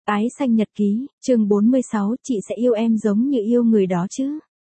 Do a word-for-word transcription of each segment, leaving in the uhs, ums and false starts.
Ái xanh nhật ký, chương bốn mươi sáu, chị sẽ yêu em giống như yêu người đó chứ.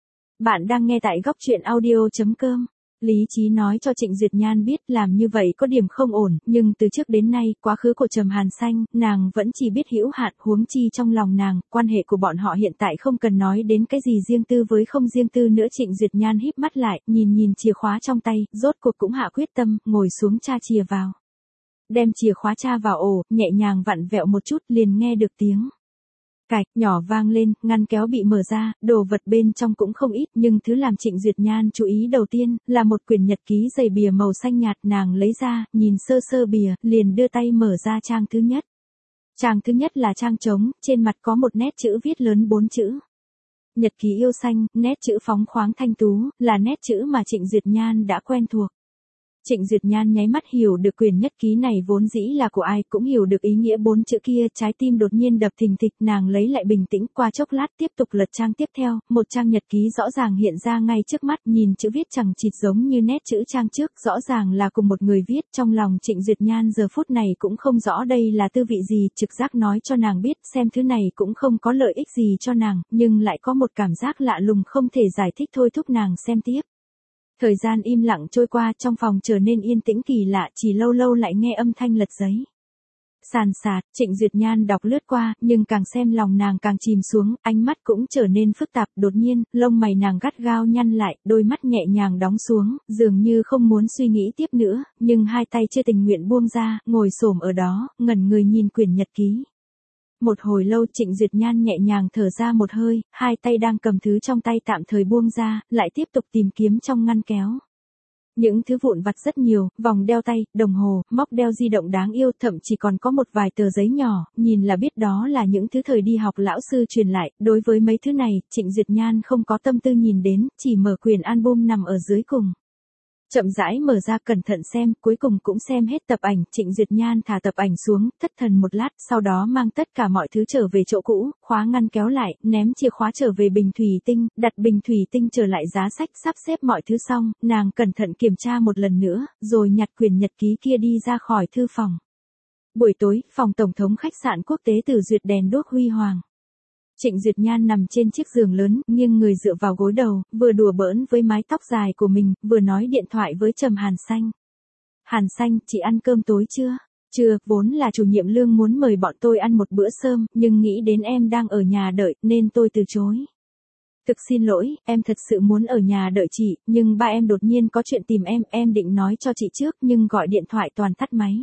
Bạn đang nghe tại góc truyện audio chấm com. Lý trí nói cho Trịnh Duyệt Nhan biết làm như vậy có điểm không ổn, nhưng từ trước đến nay, quá khứ của Trầm Hàn Xanh, nàng vẫn chỉ biết hữu hạn, huống chi trong lòng nàng, quan hệ của bọn họ hiện tại không cần nói đến cái gì riêng tư với không riêng tư nữa. Trịnh Duyệt Nhan híp mắt lại, nhìn nhìn chìa khóa trong tay, rốt cuộc cũng hạ quyết tâm, ngồi xuống tra chìa vào. Đem chìa khóa tra vào ổ, nhẹ nhàng vặn vẹo một chút, liền nghe được tiếng cạch nhỏ vang lên, ngăn kéo bị mở ra, đồ vật bên trong cũng không ít, nhưng thứ làm Trịnh Duyệt Nhan chú ý đầu tiên, là một quyển nhật ký dày bìa màu xanh nhạt. Nàng lấy ra, nhìn sơ sơ bìa, liền đưa tay mở ra trang thứ nhất. Trang thứ nhất là trang trống, trên mặt có một nét chữ viết lớn bốn chữ. Nhật ký yêu xanh, nét chữ phóng khoáng thanh tú, là nét chữ mà Trịnh Duyệt Nhan đã quen thuộc. Trịnh Duyệt Nhan nháy mắt hiểu được quyển nhật ký này vốn dĩ là của ai, cũng hiểu được ý nghĩa bốn chữ kia, trái tim đột nhiên đập thình thịch. Nàng lấy lại bình tĩnh, qua chốc lát tiếp tục lật trang tiếp theo, một trang nhật ký rõ ràng hiện ra ngay trước mắt, nhìn chữ viết chẳng chịt giống như nét chữ trang trước, rõ ràng là cùng một người viết. Trong lòng Trịnh Duyệt Nhan giờ phút này cũng không rõ đây là tư vị gì, trực giác nói cho nàng biết, xem thứ này cũng không có lợi ích gì cho nàng, nhưng lại có một cảm giác lạ lùng không thể giải thích thôi thúc nàng xem tiếp. Thời gian im lặng trôi qua, trong phòng trở nên yên tĩnh kỳ lạ, chỉ lâu lâu lại nghe âm thanh lật giấy. Sàn sạt, Trịnh Duyệt Nhan đọc lướt qua, nhưng càng xem lòng nàng càng chìm xuống, ánh mắt cũng trở nên phức tạp. Đột nhiên, lông mày nàng gắt gao nhăn lại, đôi mắt nhẹ nhàng đóng xuống, dường như không muốn suy nghĩ tiếp nữa, nhưng hai tay chưa tình nguyện buông ra, ngồi xổm ở đó, ngẩn người nhìn quyển nhật ký. Một hồi lâu Trịnh Duyệt Nhan nhẹ nhàng thở ra một hơi, hai tay đang cầm thứ trong tay tạm thời buông ra, lại tiếp tục tìm kiếm trong ngăn kéo. Những thứ vụn vặt rất nhiều, vòng đeo tay, đồng hồ, móc đeo di động đáng yêu, thậm chí còn có một vài tờ giấy nhỏ, nhìn là biết đó là những thứ thời đi học lão sư truyền lại. Đối với mấy thứ này, Trịnh Duyệt Nhan không có tâm tư nhìn đến, chỉ mở quyển album nằm ở dưới cùng. Chậm rãi mở ra cẩn thận xem, cuối cùng cũng xem hết tập ảnh. Trịnh Duyệt Nhan thả tập ảnh xuống, thất thần một lát, sau đó mang tất cả mọi thứ trở về chỗ cũ, khóa ngăn kéo lại, ném chìa khóa trở về bình thủy tinh, đặt bình thủy tinh trở lại giá sách, sắp xếp mọi thứ xong, nàng cẩn thận kiểm tra một lần nữa, rồi nhặt quyển nhật ký kia đi ra khỏi thư phòng. Buổi tối, phòng tổng thống khách sạn quốc tế Tử Duyệt đèn đuốc huy hoàng. Trịnh Duyệt Nhan nằm trên chiếc giường lớn, nghiêng người dựa vào gối đầu, vừa đùa bỡn với mái tóc dài của mình, vừa nói điện thoại với Trầm Hàn Xanh. Hàn Xanh, chị ăn cơm tối chưa? Chưa, vốn là chủ nhiệm Lương muốn mời bọn tôi ăn một bữa sớm, nhưng nghĩ đến em đang ở nhà đợi, nên tôi từ chối. Thực xin lỗi, em thật sự muốn ở nhà đợi chị, nhưng ba em đột nhiên có chuyện tìm em, em định nói cho chị trước, nhưng gọi điện thoại toàn tắt máy.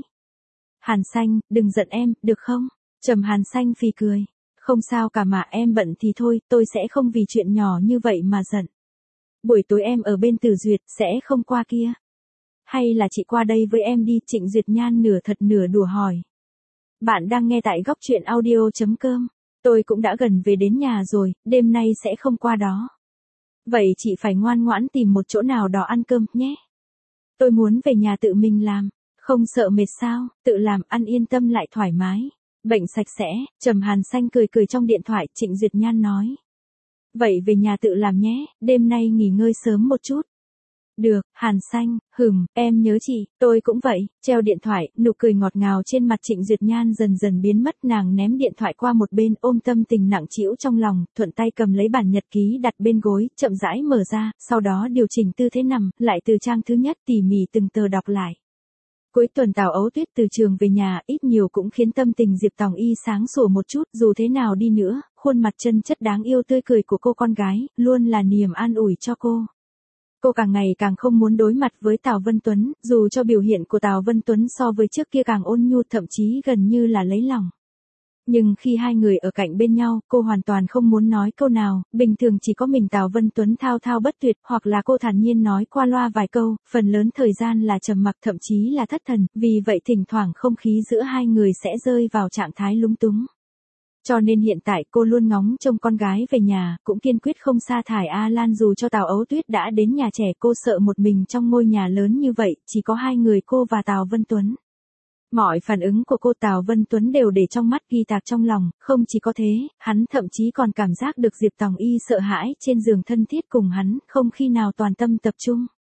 Hàn Xanh, đừng giận em, được không? Trầm Hàn Xanh phì cười. Không sao cả mà, em bận thì thôi, tôi sẽ không vì chuyện nhỏ như vậy mà giận. Buổi tối em ở bên Tử Duyệt, sẽ không qua kia. Hay là chị qua đây với em đi? Trịnh Duyệt Nhan nửa thật nửa đùa hỏi. Bạn đang nghe tại góc truyện audio chấm com. Tôi cũng đã gần về đến nhà rồi, đêm nay sẽ không qua đó. Vậy chị phải ngoan ngoãn tìm một chỗ nào đó ăn cơm, nhé. Tôi muốn về nhà tự mình làm. Không sợ mệt sao, tự làm ăn yên tâm lại thoải mái. Bệnh sạch sẽ, Trầm Hàn Xanh cười cười trong điện thoại. Trịnh Duyệt Nhan nói. Vậy về nhà tự làm nhé, đêm nay nghỉ ngơi sớm một chút. Được, Hàn Xanh, hừm, em nhớ chị, tôi cũng vậy. Treo điện thoại, nụ cười ngọt ngào trên mặt Trịnh Duyệt Nhan dần dần biến mất. Nàng ném điện thoại qua một bên, ôm tâm tình nặng trĩu trong lòng, thuận tay cầm lấy bản nhật ký đặt bên gối, chậm rãi mở ra, sau đó điều chỉnh tư thế nằm, lại từ trang thứ nhất tỉ mỉ từng tờ đọc lại. Cuối tuần Tào Ấu Tuyết từ trường về nhà, ít nhiều cũng khiến tâm tình Diệp Tòng Y sáng sủa một chút. Dù thế nào đi nữa, khuôn mặt chân chất đáng yêu tươi cười của cô con gái, luôn là niềm an ủi cho cô. Cô càng ngày càng không muốn đối mặt với Tào Vân Tuấn, dù cho biểu hiện của Tào Vân Tuấn so với trước kia càng ôn nhu, thậm chí gần như là lấy lòng. Nhưng khi hai người ở cạnh bên nhau, cô hoàn toàn không muốn nói câu nào, bình thường chỉ có mình Tào Vân Tuấn thao thao bất tuyệt, hoặc là cô thản nhiên nói qua loa vài câu, phần lớn thời gian là trầm mặc, thậm chí là thất thần, vì vậy thỉnh thoảng không khí giữa hai người sẽ rơi vào trạng thái lúng túng. Cho nên hiện tại cô luôn ngóng trông con gái về nhà, cũng kiên quyết không sa thải A Lan dù cho Tào Ấu Tuyết đã đến nhà trẻ. Cô sợ một mình trong ngôi nhà lớn như vậy, chỉ có hai người cô và Tào Vân Tuấn. Mọi phản ứng của cô Tào Vân Tuấn đều để trong mắt, ghi tạc trong lòng, không chỉ có thế, hắn thậm chí còn cảm giác được Diệp Tòng Y sợ hãi trên giường thân thiết cùng hắn, không khi nào toàn tâm tập trung.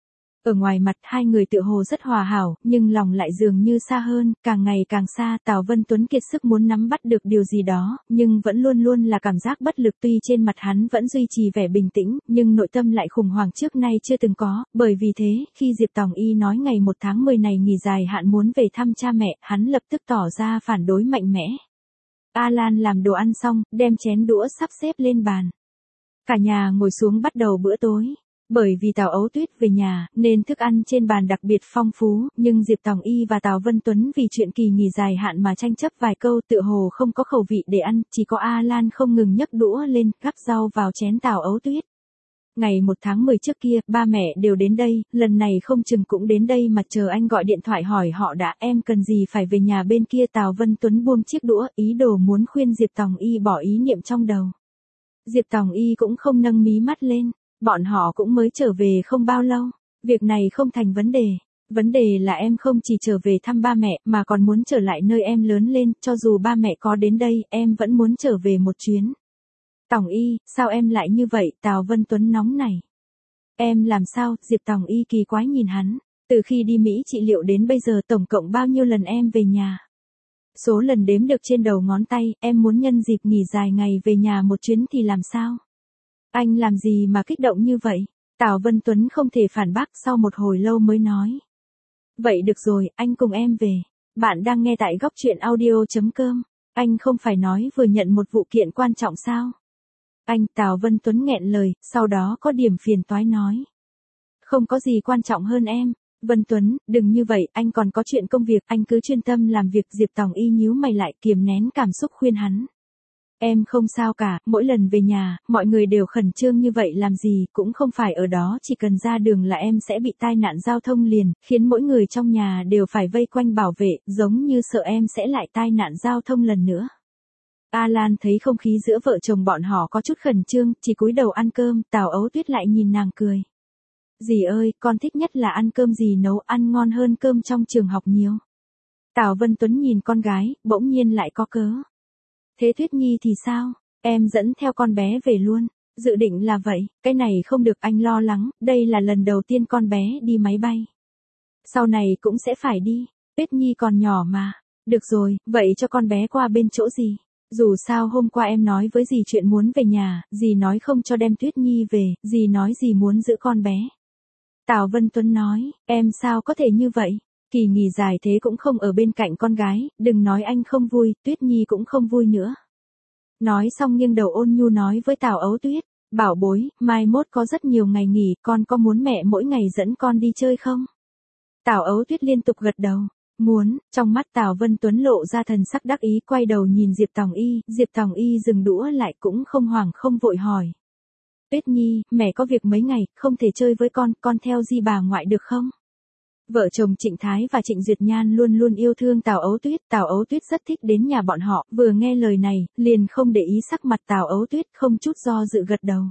Ở ngoài mặt hai người tựa hồ rất hòa hảo, nhưng lòng lại dường như xa hơn, càng ngày càng xa. Tào Vân Tuấn kiệt sức muốn nắm bắt được điều gì đó, nhưng vẫn luôn luôn là cảm giác bất lực. Tuy trên mặt hắn vẫn duy trì vẻ bình tĩnh, nhưng nội tâm lại khủng hoảng trước nay chưa từng có. Bởi vì thế, khi Diệp Tòng Y nói ngày một tháng mười này nghỉ dài hạn muốn về thăm cha mẹ, hắn lập tức tỏ ra phản đối mạnh mẽ. A Lan làm đồ ăn xong, đem chén đũa sắp xếp lên bàn. Cả nhà ngồi xuống bắt đầu bữa tối. Bởi vì Tào Ấu Tuyết về nhà, nên thức ăn trên bàn đặc biệt phong phú, nhưng Diệp Tòng Y và Tào Vân Tuấn vì chuyện kỳ nghỉ dài hạn mà tranh chấp vài câu, tựa hồ không có khẩu vị để ăn, chỉ có A Lan không ngừng nhấc đũa lên, gắp rau vào chén Tào Ấu Tuyết. Ngày một tháng mười trước kia, ba mẹ đều đến đây, lần này không chừng cũng đến đây mà chờ anh gọi điện thoại hỏi họ đã, em cần gì phải về nhà bên kia. Tào Vân Tuấn buông chiếc đũa, ý đồ muốn khuyên Diệp Tòng Y bỏ ý niệm trong đầu. Diệp Tòng Y cũng không nâng mí mắt lên. Bọn họ cũng mới trở về không bao lâu, việc này không thành vấn đề. Vấn đề là em không chỉ trở về thăm ba mẹ mà còn muốn trở lại nơi em lớn lên, cho dù ba mẹ có đến đây, em vẫn muốn trở về một chuyến. Tòng Y, sao em lại như vậy? Tào Vân Tuấn nóng nảy. Em làm sao? Diệp Tòng Y kỳ quái nhìn hắn, từ khi đi Mỹ trị liệu đến bây giờ tổng cộng bao nhiêu lần em về nhà? Số lần đếm được trên đầu ngón tay, em muốn nhân dịp nghỉ dài ngày về nhà một chuyến thì làm sao? Anh làm gì mà kích động như vậy? Tào Vân Tuấn không thể phản bác, sau một hồi lâu mới nói. Vậy được rồi, anh cùng em về. Bạn đang nghe tại góc truyện audio.com. Anh không phải nói vừa nhận một vụ kiện quan trọng sao? Anh, Tào Vân Tuấn nghẹn lời, sau đó có điểm phiền toái nói. Không có gì quan trọng hơn em. Vân Tuấn, đừng như vậy, anh còn có chuyện công việc, anh cứ chuyên tâm làm việc. Diệp Tòng Y nhíu mày lại, kiềm nén cảm xúc khuyên hắn. Em không sao cả, mỗi lần về nhà, mọi người đều khẩn trương như vậy làm gì, cũng không phải ở đó chỉ cần ra đường là em sẽ bị tai nạn giao thông liền, khiến mỗi người trong nhà đều phải vây quanh bảo vệ, giống như sợ em sẽ lại tai nạn giao thông lần nữa. A Lan thấy không khí giữa vợ chồng bọn họ có chút khẩn trương, chỉ cúi đầu ăn cơm. Tào Ấu Tuyết lại nhìn nàng cười. Dì ơi, con thích nhất là ăn cơm dì nấu, ăn ngon hơn cơm trong trường học nhiều. Tào Vân Tuấn nhìn con gái, bỗng nhiên lại có cớ. Thế Tuyết Nhi thì sao? Em dẫn theo con bé về luôn. Dự định là vậy, cái này không được, anh lo lắng, đây là lần đầu tiên con bé đi máy bay. Sau này cũng sẽ phải đi, Tuyết Nhi còn nhỏ mà. Được rồi, vậy cho con bé qua bên chỗ dì. Dù sao hôm qua em nói với dì chuyện muốn về nhà, dì nói không cho đem Tuyết Nhi về, dì nói dì muốn giữ con bé. Tào Vân Tuấn nói, em sao có thể như vậy? Kỳ nghỉ dài thế cũng không ở bên cạnh con gái, đừng nói anh không vui, Tuyết Nhi cũng không vui nữa. Nói xong nghiêng đầu ôn nhu nói với Tào Ấu Tuyết, bảo bối, mai mốt có rất nhiều ngày nghỉ, con có muốn mẹ mỗi ngày dẫn con đi chơi không? Tào Ấu Tuyết liên tục gật đầu, muốn. Trong mắt Tào Vân Tuấn lộ ra thần sắc đắc ý, quay đầu nhìn Diệp Tòng Y, Diệp Tòng Y dừng đũa lại cũng không hoảng không vội hỏi. Tuyết Nhi, mẹ có việc mấy ngày, không thể chơi với con, con theo di bà ngoại được không? Vợ chồng Trịnh Thái và Trịnh Duyệt Nhan luôn luôn yêu thương Tào Ấu Tuyết, Tào Ấu Tuyết rất thích đến nhà bọn họ, vừa nghe lời này, liền không để ý sắc mặt Tào Ấu Tuyết, không chút do dự gật đầu.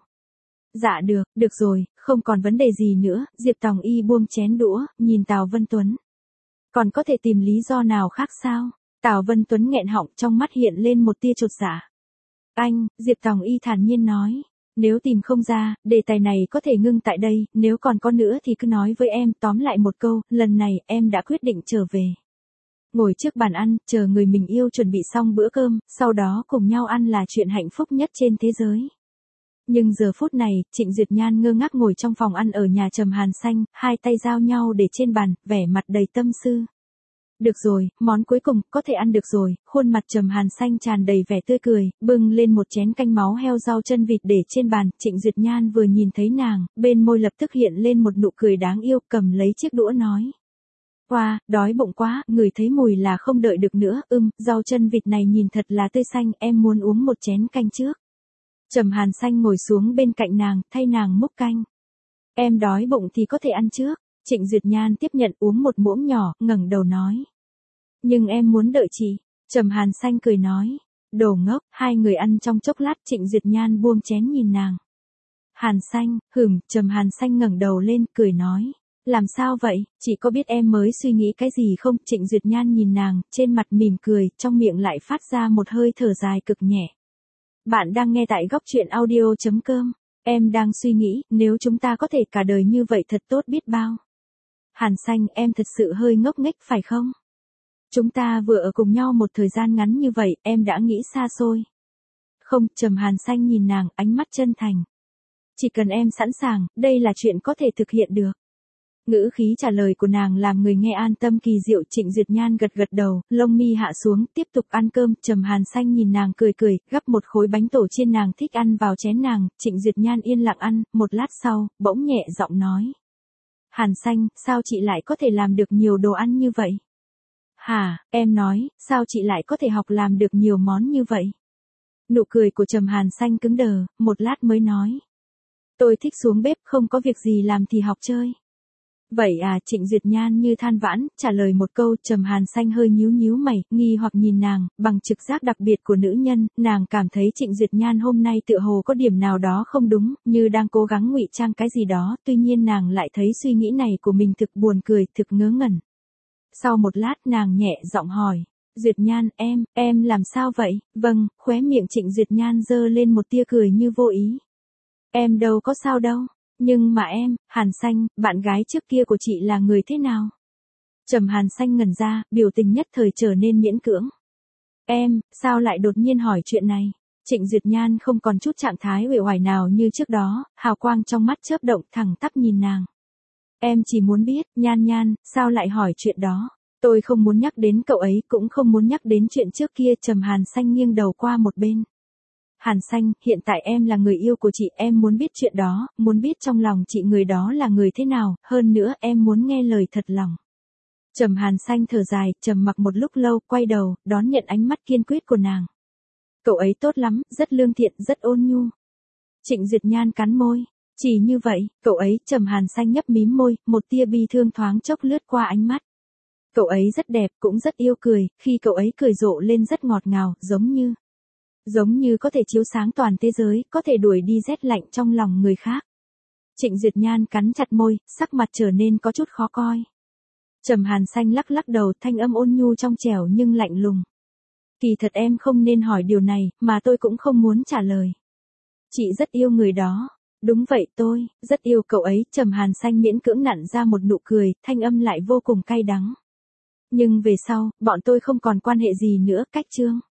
Dạ được, được rồi, không còn vấn đề gì nữa. Diệp Tòng Y buông chén đũa, nhìn Tào Vân Tuấn. Còn có thể tìm lý do nào khác sao? Tào Vân Tuấn nghẹn họng, trong mắt hiện lên một tia chột dạ. Anh, Diệp Tòng Y thản nhiên nói. Nếu tìm không ra, đề tài này có thể ngưng tại đây, nếu còn có nữa thì cứ nói với em. Tóm lại một câu, lần này em đã quyết định trở về. Ngồi trước bàn ăn, chờ người mình yêu chuẩn bị xong bữa cơm, sau đó cùng nhau ăn là chuyện hạnh phúc nhất trên thế giới. Nhưng giờ phút này, Trịnh Duyệt Nhan ngơ ngác ngồi trong phòng ăn ở nhà Trầm Hàn Xanh, hai tay giao nhau để trên bàn, vẻ mặt đầy tâm tư. Được rồi, món cuối cùng, có thể ăn được rồi. Khuôn mặt Trầm Hàn Xanh tràn đầy vẻ tươi cười, bưng lên một chén canh máu heo rau chân vịt để trên bàn. Trịnh Duyệt Nhan vừa nhìn thấy nàng, bên môi lập tức hiện lên một nụ cười đáng yêu, cầm lấy chiếc đũa nói. Wow, đói bụng quá, người thấy mùi là không đợi được nữa. Ừm, rau chân vịt này nhìn thật là tươi xanh, em muốn uống một chén canh trước. Trầm Hàn Xanh ngồi xuống bên cạnh nàng, thay nàng múc canh. Em đói bụng thì có thể ăn trước. Trịnh Duyệt Nhan tiếp nhận uống một muỗng nhỏ, ngẩng đầu nói. Nhưng em muốn đợi chị. Trầm Hàn Xanh cười nói. Đồ ngốc. Hai người ăn trong chốc lát, Trịnh Duyệt Nhan buông chén nhìn nàng. Hàn Xanh, hửm. Trầm Hàn Xanh ngẩng đầu lên, cười nói. Làm sao vậy, chị có biết em mới suy nghĩ cái gì không? Trịnh Duyệt Nhan nhìn nàng, trên mặt mỉm cười, trong miệng lại phát ra một hơi thở dài cực nhẹ. Bạn đang nghe tại góc truyện audio.com. Em đang suy nghĩ, nếu chúng ta có thể cả đời như vậy thật tốt biết bao. Hàn Xanh, em thật sự hơi ngốc nghếch phải không? Chúng ta vừa ở cùng nhau một thời gian ngắn như vậy, em đã nghĩ xa xôi. Không, Trầm Hàn Xanh nhìn nàng, ánh mắt chân thành. Chỉ cần em sẵn sàng, đây là chuyện có thể thực hiện được. Ngữ khí trả lời của nàng làm người nghe an tâm kỳ diệu. Trịnh Duyệt Nhan gật gật đầu, lông mi hạ xuống, tiếp tục ăn cơm. Trầm Hàn Xanh nhìn nàng cười cười, gắp một khối bánh tổ chiên nàng thích ăn vào chén nàng. Trịnh Duyệt Nhan yên lặng ăn, một lát sau, bỗng nhẹ giọng nói. Hàn Xanh, sao chị lại có thể làm được nhiều đồ ăn như vậy? Hả, em nói, sao chị lại có thể học làm được nhiều món như vậy? Nụ cười của Trầm Hàn Xanh cứng đờ, một lát mới nói. Tôi thích xuống bếp, không có việc gì làm thì học chơi. Vậy à, Trịnh Duyệt Nhan như than vãn, trả lời một câu. Trầm Hàn Xanh hơi nhíu nhíu mày, nghi hoặc nhìn nàng, bằng trực giác đặc biệt của nữ nhân, nàng cảm thấy Trịnh Duyệt Nhan hôm nay tựa hồ có điểm nào đó không đúng, như đang cố gắng ngụy trang cái gì đó, tuy nhiên nàng lại thấy suy nghĩ này của mình thực buồn cười, thực ngớ ngẩn. Sau một lát nàng nhẹ giọng hỏi, Duyệt Nhan, em, em làm sao vậy? Vâng, khóe miệng Trịnh Duyệt Nhan giơ lên một tia cười như vô ý. Em đâu có sao đâu. Nhưng mà em, Hàn Xanh, bạn gái trước kia của chị là người thế nào? Trầm Hàn Xanh ngẩn ra, biểu tình nhất thời trở nên miễn cưỡng. Em, sao lại đột nhiên hỏi chuyện này? Trịnh Duyệt Nhan không còn chút trạng thái uể oải nào như trước đó, hào quang trong mắt chớp động thẳng tắp nhìn nàng. Em chỉ muốn biết, Nhan Nhan, sao lại hỏi chuyện đó? Tôi không muốn nhắc đến cậu ấy, cũng không muốn nhắc đến chuyện trước kia. Trầm Hàn Xanh nghiêng đầu qua một bên. Hàn Xanh, hiện tại em là người yêu của chị, em muốn biết chuyện đó, muốn biết trong lòng chị người đó là người thế nào, hơn nữa em muốn nghe lời thật lòng. Trầm Hàn Xanh thở dài, trầm mặc một lúc lâu, quay đầu, đón nhận ánh mắt kiên quyết của nàng. Cậu ấy tốt lắm, rất lương thiện, rất ôn nhu. Trịnh Duyệt Nhan cắn môi. Chỉ như vậy, cậu ấy, Trầm Hàn Xanh nhấp mím môi, một tia bi thương thoáng chốc lướt qua ánh mắt. Cậu ấy rất đẹp, cũng rất yêu cười, khi cậu ấy cười rộ lên rất ngọt ngào, giống như... Giống như có thể chiếu sáng toàn thế giới, có thể đuổi đi rét lạnh trong lòng người khác. Trịnh Duyệt Nhan cắn chặt môi, sắc mặt trở nên có chút khó coi. Trầm Hàn Xanh lắc lắc đầu, thanh âm ôn nhu trong trẻo nhưng lạnh lùng. Kỳ thật em không nên hỏi điều này, mà tôi cũng không muốn trả lời. Chị rất yêu người đó. Đúng vậy, tôi rất yêu cậu ấy. Trầm Hàn Xanh miễn cưỡng nặn ra một nụ cười, thanh âm lại vô cùng cay đắng. Nhưng về sau, bọn tôi không còn quan hệ gì nữa, cách chương.